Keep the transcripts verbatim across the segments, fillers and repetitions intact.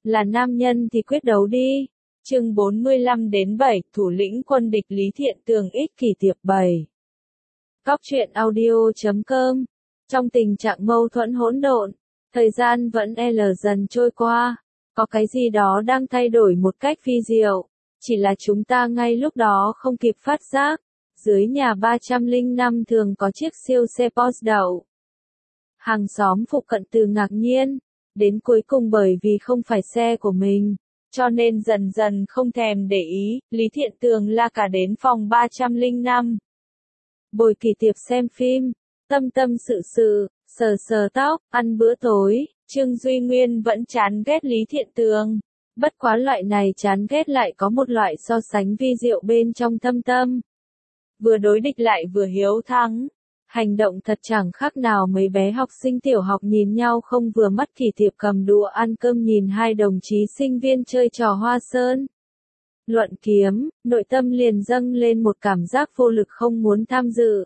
là nam nhân thì quyết đấu đi. Chương bốn mươi lăm đến bảy, thủ lĩnh quân địch Lý Thiện Tường ích kỷ tiệp bảy. Góc truyện audio chấm com. Trong tình trạng mâu thuẫn hỗn độn, thời gian vẫn l dần trôi qua, có cái gì đó đang thay đổi một cách vi diệu, chỉ là chúng ta ngay lúc đó không kịp phát giác. Dưới nhà ba trăm lẻ năm thường có chiếc siêu xe Porsche đậu. Hàng xóm phụ cận từ ngạc nhiên, đến cuối cùng bởi vì không phải xe của mình, cho nên dần dần không thèm để ý, Lý Thiện Tường la cả đến phòng ba trăm lẻ năm. Bồi kỳ tiệp xem phim, tâm tâm sự sự, sờ sờ tóc, ăn bữa tối, Trương Duy Nguyên vẫn chán ghét Lý Thiện Tường. Bất quá loại này chán ghét lại có một loại so sánh vi diệu bên trong thâm tâm. Vừa đối địch lại vừa hiếu thắng. Hành động thật chẳng khác nào mấy bé học sinh tiểu học nhìn nhau không vừa mắt kỳ tiệp cầm đũa ăn cơm nhìn hai đồng chí sinh viên chơi trò hoa sơn. Luận kiếm, nội tâm liền dâng lên một cảm giác vô lực không muốn tham dự.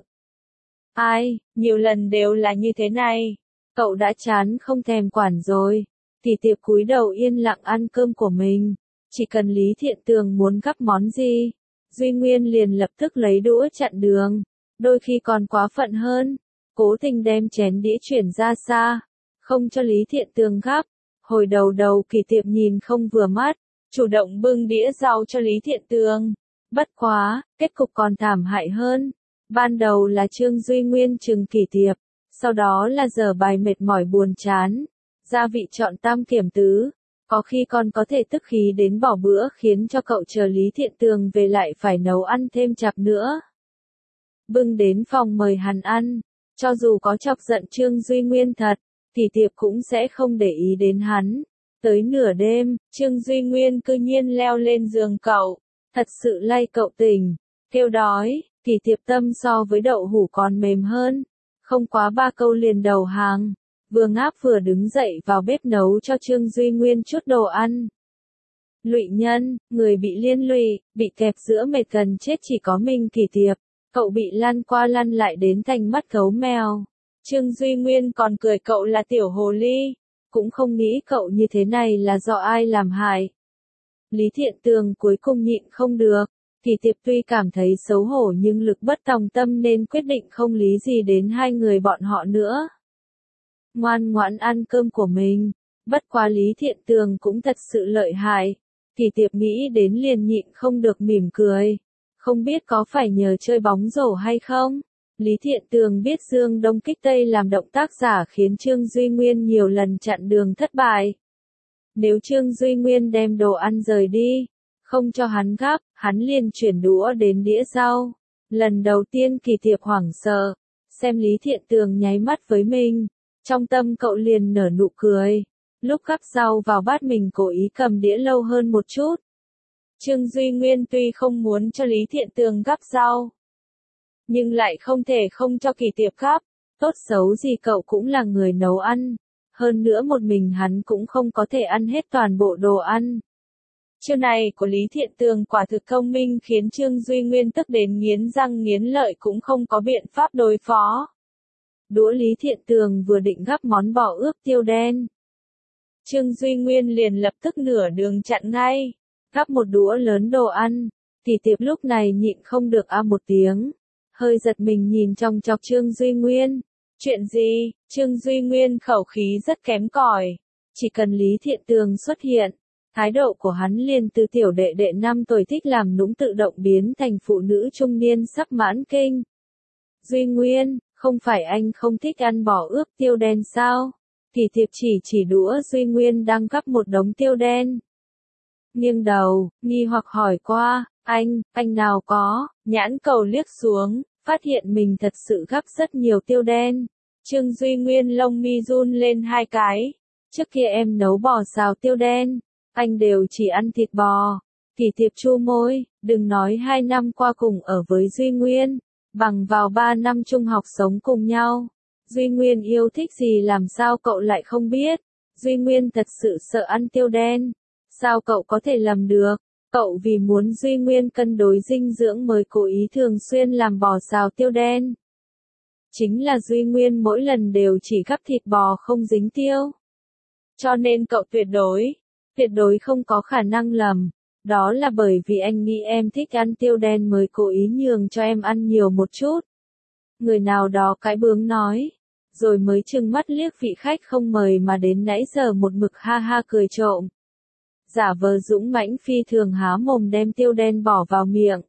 Ai, nhiều lần đều là như thế này. Cậu đã chán không thèm quản rồi. Kỳ tiệp cúi đầu yên lặng ăn cơm của mình. Chỉ cần Lý Thiện Tường muốn gắp món gì, Duy Nguyên liền lập tức lấy đũa chặn đường. Đôi khi còn quá phận hơn, cố tình đem chén đĩa chuyển ra xa, không cho Lý Thiện Tường gắp. Hồi đầu đầu kỳ tiệp nhìn không vừa mắt, chủ động bưng đĩa rau cho Lý Thiện Tường. Bất quá, kết cục còn thảm hại hơn. Ban đầu là Trương Duy Nguyên trừng kỳ tiệp, sau đó là giờ bài mệt mỏi buồn chán. Gia vị chọn tam kiểm tứ, có khi còn có thể tức khí đến bỏ bữa khiến cho cậu chờ Lý Thiện Tường về lại phải nấu ăn thêm chặp nữa. Bưng đến phòng mời hắn ăn, cho dù có chọc giận Trương Duy Nguyên thật, kỳ tiệp cũng sẽ không để ý đến hắn. Tới nửa đêm, Trương Duy Nguyên cư nhiên leo lên giường cậu, thật sự lay cậu tỉnh, kêu đói, kỳ tiệp tâm so với đậu hũ còn mềm hơn, không quá ba câu liền đầu hàng, vừa ngáp vừa đứng dậy vào bếp nấu cho Trương Duy Nguyên chút đồ ăn. Lụy nhân, người bị liên lụy, bị kẹp giữa mệt gần chết chỉ có mình kỳ tiệp. Cậu bị lăn qua lăn lại đến thành mắt gấu mèo. Trương Duy Nguyên còn cười cậu là tiểu hồ ly, cũng không nghĩ cậu như thế này là do ai làm hại. Lý Thiện Tường cuối cùng nhịn không được, kỳ tiệp tuy cảm thấy xấu hổ nhưng lực bất tòng tâm nên quyết định không lý gì đến hai người bọn họ nữa. Ngoan ngoãn ăn cơm của mình, bất quá Lý Thiện Tường cũng thật sự lợi hại, kỳ tiệp nghĩ đến liền nhịn không được mỉm cười. Không biết có phải nhờ chơi bóng rổ hay không? Lý Thiện Tường biết Dương Đông kích Tây làm động tác giả khiến Trương Duy Nguyên nhiều lần chặn đường thất bại. Nếu Trương Duy Nguyên đem đồ ăn rời đi, không cho hắn gắp, hắn liền chuyển đũa đến đĩa rau. Lần đầu tiên kỳ tiệp hoảng sợ, xem Lý Thiện Tường nháy mắt với mình, trong tâm cậu liền nở nụ cười. Lúc gắp rau vào bát mình cố ý cầm đĩa lâu hơn một chút. Trương Duy Nguyên tuy không muốn cho Lý Thiện Tường gắp rau, nhưng lại không thể không cho kỳ tiệp gắp, tốt xấu gì cậu cũng là người nấu ăn, hơn nữa một mình hắn cũng không có thể ăn hết toàn bộ đồ ăn. Chiêu này của Lý Thiện Tường quả thực thông minh khiến Trương Duy Nguyên tức đến nghiến răng nghiến lợi cũng không có biện pháp đối phó. Đũa Lý Thiện Tường vừa định gắp món bò ướp tiêu đen, Trương Duy Nguyên liền lập tức nửa đường chặn ngay. Gắp một đũa lớn đồ ăn, kỳ tiệp lúc này nhịn không được a một tiếng, hơi giật mình nhìn trong chọc Trương Duy Nguyên. Chuyện gì? Trương Duy Nguyên khẩu khí rất kém cỏi, chỉ cần Lý Thiện Tường xuất hiện, thái độ của hắn liền từ tiểu đệ đệ năm tuổi thích làm nũng tự động biến thành phụ nữ trung niên sắp mãn kinh. Duy Nguyên, không phải anh không thích ăn bò ướp tiêu đen sao? Kỳ tiệp chỉ chỉ đũa Duy Nguyên đang gắp một đống tiêu đen. Nghiêng đầu, nghi hoặc hỏi qua, anh, anh nào có, nhãn cầu liếc xuống, phát hiện mình thật sự gắp rất nhiều tiêu đen. Trương Duy Nguyên lông mi run lên hai cái, trước kia em nấu bò xào tiêu đen, anh đều chỉ ăn thịt bò. Kỳ tiệp chu môi, đừng nói hai năm qua cùng ở với Duy Nguyên, bằng vào ba năm trung học sống cùng nhau. Duy Nguyên yêu thích gì làm sao cậu lại không biết, Duy Nguyên thật sự sợ ăn tiêu đen. Sao cậu có thể làm được? Cậu vì muốn Duy Nguyên cân đối dinh dưỡng mới cố ý thường xuyên làm bò xào tiêu đen. Chính là Duy Nguyên mỗi lần đều chỉ gắp thịt bò không dính tiêu. Cho nên cậu tuyệt đối Tuyệt đối không có khả năng lầm. Đó là bởi vì anh nghĩ em thích ăn tiêu đen mới cố ý nhường cho em ăn nhiều một chút. Người nào đó cãi bướng nói. Rồi mới trừng mắt liếc vị khách không mời mà đến nãy giờ một mực ha ha cười trộm. Giả vờ dũng mãnh phi thường há mồm đem tiêu đen bỏ vào miệng.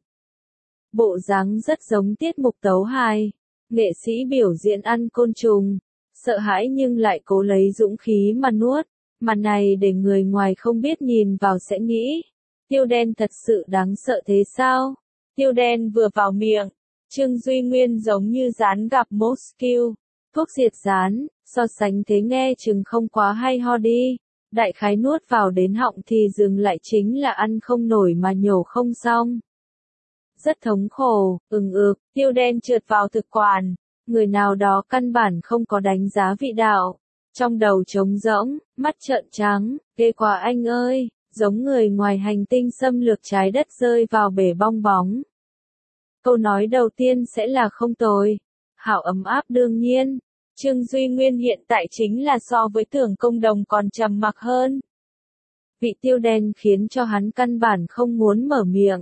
Bộ dáng rất giống tiết mục tấu hài. Nghệ sĩ biểu diễn ăn côn trùng. Sợ hãi nhưng lại cố lấy dũng khí mà nuốt. Màn này để người ngoài không biết nhìn vào sẽ nghĩ. Tiêu đen thật sự đáng sợ thế sao? Tiêu đen vừa vào miệng. Trương Duy Nguyên giống như rán gặp Moscow. Thuốc diệt rán, so sánh thế nghe chừng không quá hay ho đi. Đại khái nuốt vào đến họng thì dừng lại chính là ăn không nổi mà nhổ không xong. Rất thống khổ, ừng ực, tiêu đen trượt vào thực quản. Người nào đó căn bản không có đánh giá vị đạo. Trong đầu trống rỗng, mắt trợn trắng, ghê quá anh ơi, giống người ngoài hành tinh xâm lược trái đất rơi vào bể bong bóng. Câu nói đầu tiên sẽ là không tồi. Hảo ấm áp đương nhiên. Trương Duy Nguyên hiện tại chính là so với Tưởng Công Đồng còn trầm mặc hơn. Vị tiêu đen khiến cho hắn căn bản không muốn mở miệng.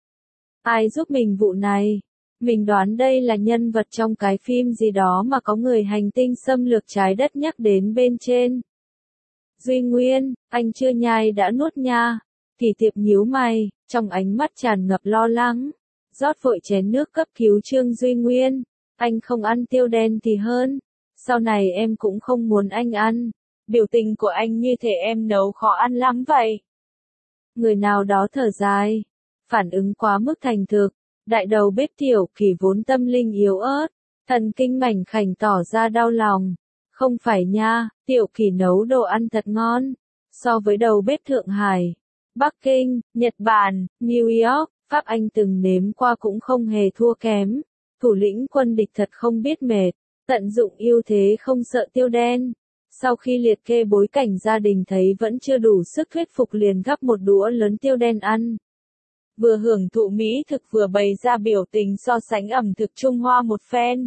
Ai giúp mình vụ này? Mình đoán đây là nhân vật trong cái phim gì đó mà có người hành tinh xâm lược trái đất nhắc đến bên trên. Duy Nguyên, anh chưa nhai đã nuốt nha. Kỳ Tiệp nhíu mày, trong ánh mắt tràn ngập lo lắng. Rót vội chén nước cấp cứu Trương Duy Nguyên. Anh không ăn tiêu đen thì hơn. Sau này em cũng không muốn anh ăn. Biểu tình của anh như thể em nấu khó ăn lắm vậy. Người nào đó thở dài. Phản ứng quá mức thành thực. Đại đầu bếp Tiểu Kỳ vốn tâm linh yếu ớt. Thần kinh mảnh khảnh tỏ ra đau lòng. Không phải nha, Tiểu Kỳ nấu đồ ăn thật ngon. So với đầu bếp Thượng Hải, Bắc Kinh, Nhật Bản, New York, Pháp Anh từng nếm qua cũng không hề thua kém. Thủ lĩnh quân địch thật không biết mệt. Tận dụng ưu thế không sợ tiêu đen. Sau khi liệt kê bối cảnh gia đình thấy vẫn chưa đủ sức thuyết phục liền gắp một đũa lớn tiêu đen ăn. Vừa hưởng thụ mỹ thực vừa bày ra biểu tình so sánh ẩm thực Trung Hoa một phen.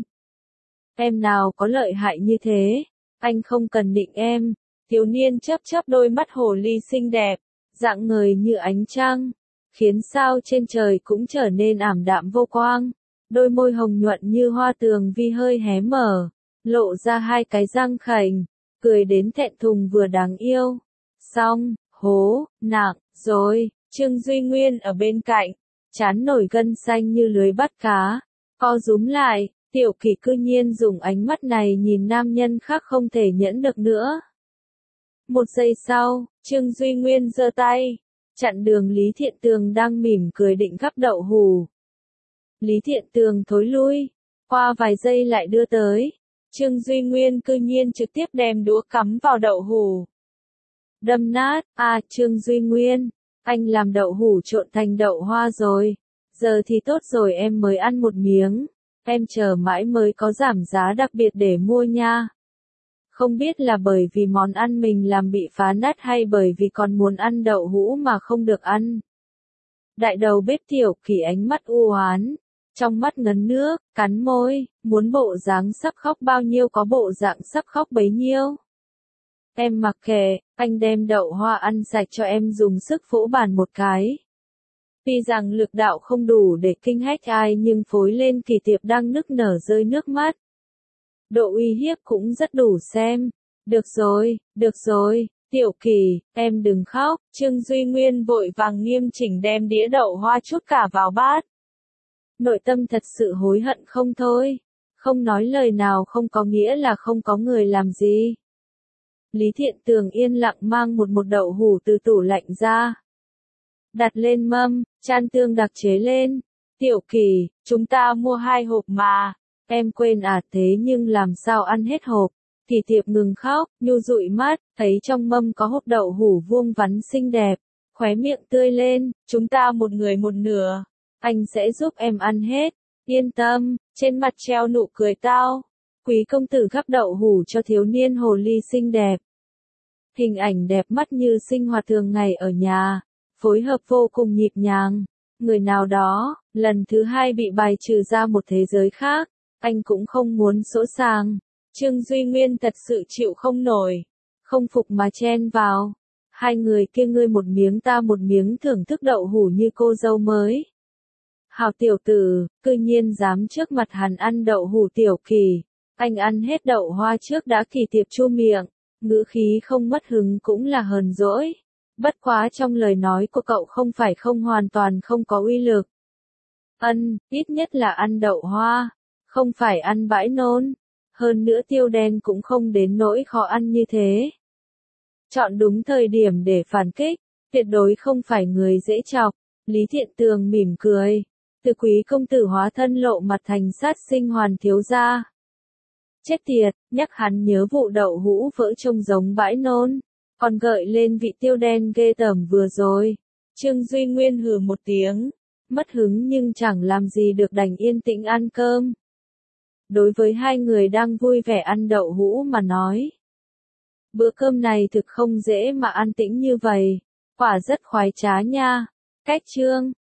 Em nào có lợi hại như thế? Anh không cần định em. Thiếu niên chớp chớp đôi mắt hồ ly xinh đẹp, dạng người như ánh trăng, khiến sao trên trời cũng trở nên ảm đạm vô quang. Đôi môi hồng nhuận như hoa tường vi hơi hé mở, lộ ra hai cái răng khảnh, cười đến thẹn thùng vừa đáng yêu. Xong, hố, nặng, rồi, Trương Duy Nguyên ở bên cạnh, trán nổi gân xanh như lưới bắt cá, co rúm lại, Tiểu Kỳ cư nhiên dùng ánh mắt này nhìn nam nhân khác không thể nhẫn được nữa. Một giây sau, Trương Duy Nguyên giơ tay, chặn đường Lý Thiện Tường đang mỉm cười định gắp đậu hủ. Lý Thiện Tường thối lui, qua vài giây lại đưa tới. Trương Duy Nguyên cư nhiên trực tiếp đem đũa cắm vào đậu hủ. Đâm nát, à Trương Duy Nguyên, anh làm đậu hủ trộn thành đậu hoa rồi. Giờ thì tốt rồi em mới ăn một miếng. Em chờ mãi mới có giảm giá đặc biệt để mua nha. Không biết là bởi vì món ăn mình làm bị phá nát hay bởi vì còn muốn ăn đậu hũ mà không được ăn. Đại đầu bếp Tiểu Kỳ ánh mắt u oán, trong mắt ngấn nước, cắn môi, muốn bộ dáng sắp khóc bao nhiêu có bộ dạng sắp khóc bấy nhiêu. Em mặc kệ, anh đem đậu hoa ăn sạch cho em dùng sức vỗ bàn một cái. Tuy rằng lực đạo không đủ để kinh hách ai nhưng phối lên Kỳ Tiệp đang nức nở rơi nước mắt. Độ uy hiếp cũng rất đủ xem. Được rồi, được rồi, Tiểu Kỳ, em đừng khóc. Trương Duy Nguyên vội vàng nghiêm chỉnh đem đĩa đậu hoa chút cả vào bát. Nội tâm thật sự hối hận không thôi. Không nói lời nào không có nghĩa là không có người làm gì. Lý Thiện Tường yên lặng mang một một đậu hủ từ tủ lạnh ra. Đặt lên mâm, chan tương đặc chế lên. Tiểu Kỳ, chúng ta mua hai hộp mà. Em quên à thế nhưng làm sao ăn hết hộp. Kỳ Tiệp ngừng khóc, nhu dụi mắt, thấy trong mâm có hộp đậu hủ vuông vắn xinh đẹp. Khóe miệng tươi lên, chúng ta một người một nửa. Anh sẽ giúp em ăn hết. Yên tâm, trên mặt treo nụ cười tao. Quý công tử gắp đậu hủ cho thiếu niên hồ ly xinh đẹp. Hình ảnh đẹp mắt như sinh hoạt thường ngày ở nhà. Phối hợp vô cùng nhịp nhàng. Người nào đó, lần thứ hai bị bài trừ ra một thế giới khác. Anh cũng không muốn sỗ sàng. Trương Duy Nguyên thật sự chịu không nổi. Không phục mà chen vào. Hai người kia ngươi một miếng ta một miếng thưởng thức đậu hũ như cô dâu mới. Hào tiểu tử, cư nhiên dám trước mặt hắn ăn đậu hũ Tiểu Kỳ. Anh ăn hết đậu hoa trước đã Kỳ Tiệp chu miệng, ngữ khí không mất hứng cũng là hờn dỗi. Bất quá trong lời nói của cậu không phải không hoàn toàn không có uy lực. Ân, ít nhất là ăn đậu hoa, không phải ăn bãi nôn. Hơn nữa tiêu đen cũng không đến nỗi khó ăn như thế. Chọn đúng thời điểm để phản kích, tuyệt đối không phải người dễ chọc. Lý Thiện Tường mỉm cười. Từ quý công tử hóa thân lộ mặt thành sát sinh Hoàn thiếu gia. Chết tiệt, nhắc hắn nhớ vụ đậu hũ vỡ trông giống bãi nôn. Còn gợi lên vị tiêu đen ghê tởm vừa rồi. Trương Duy Nguyên hừ một tiếng. Mất hứng nhưng chẳng làm gì được đành yên tĩnh ăn cơm. Đối với hai người đang vui vẻ ăn đậu hũ mà nói. Bữa cơm này thực không dễ mà ăn tĩnh như vậy. Quả rất khoái trá nha. Cách chương.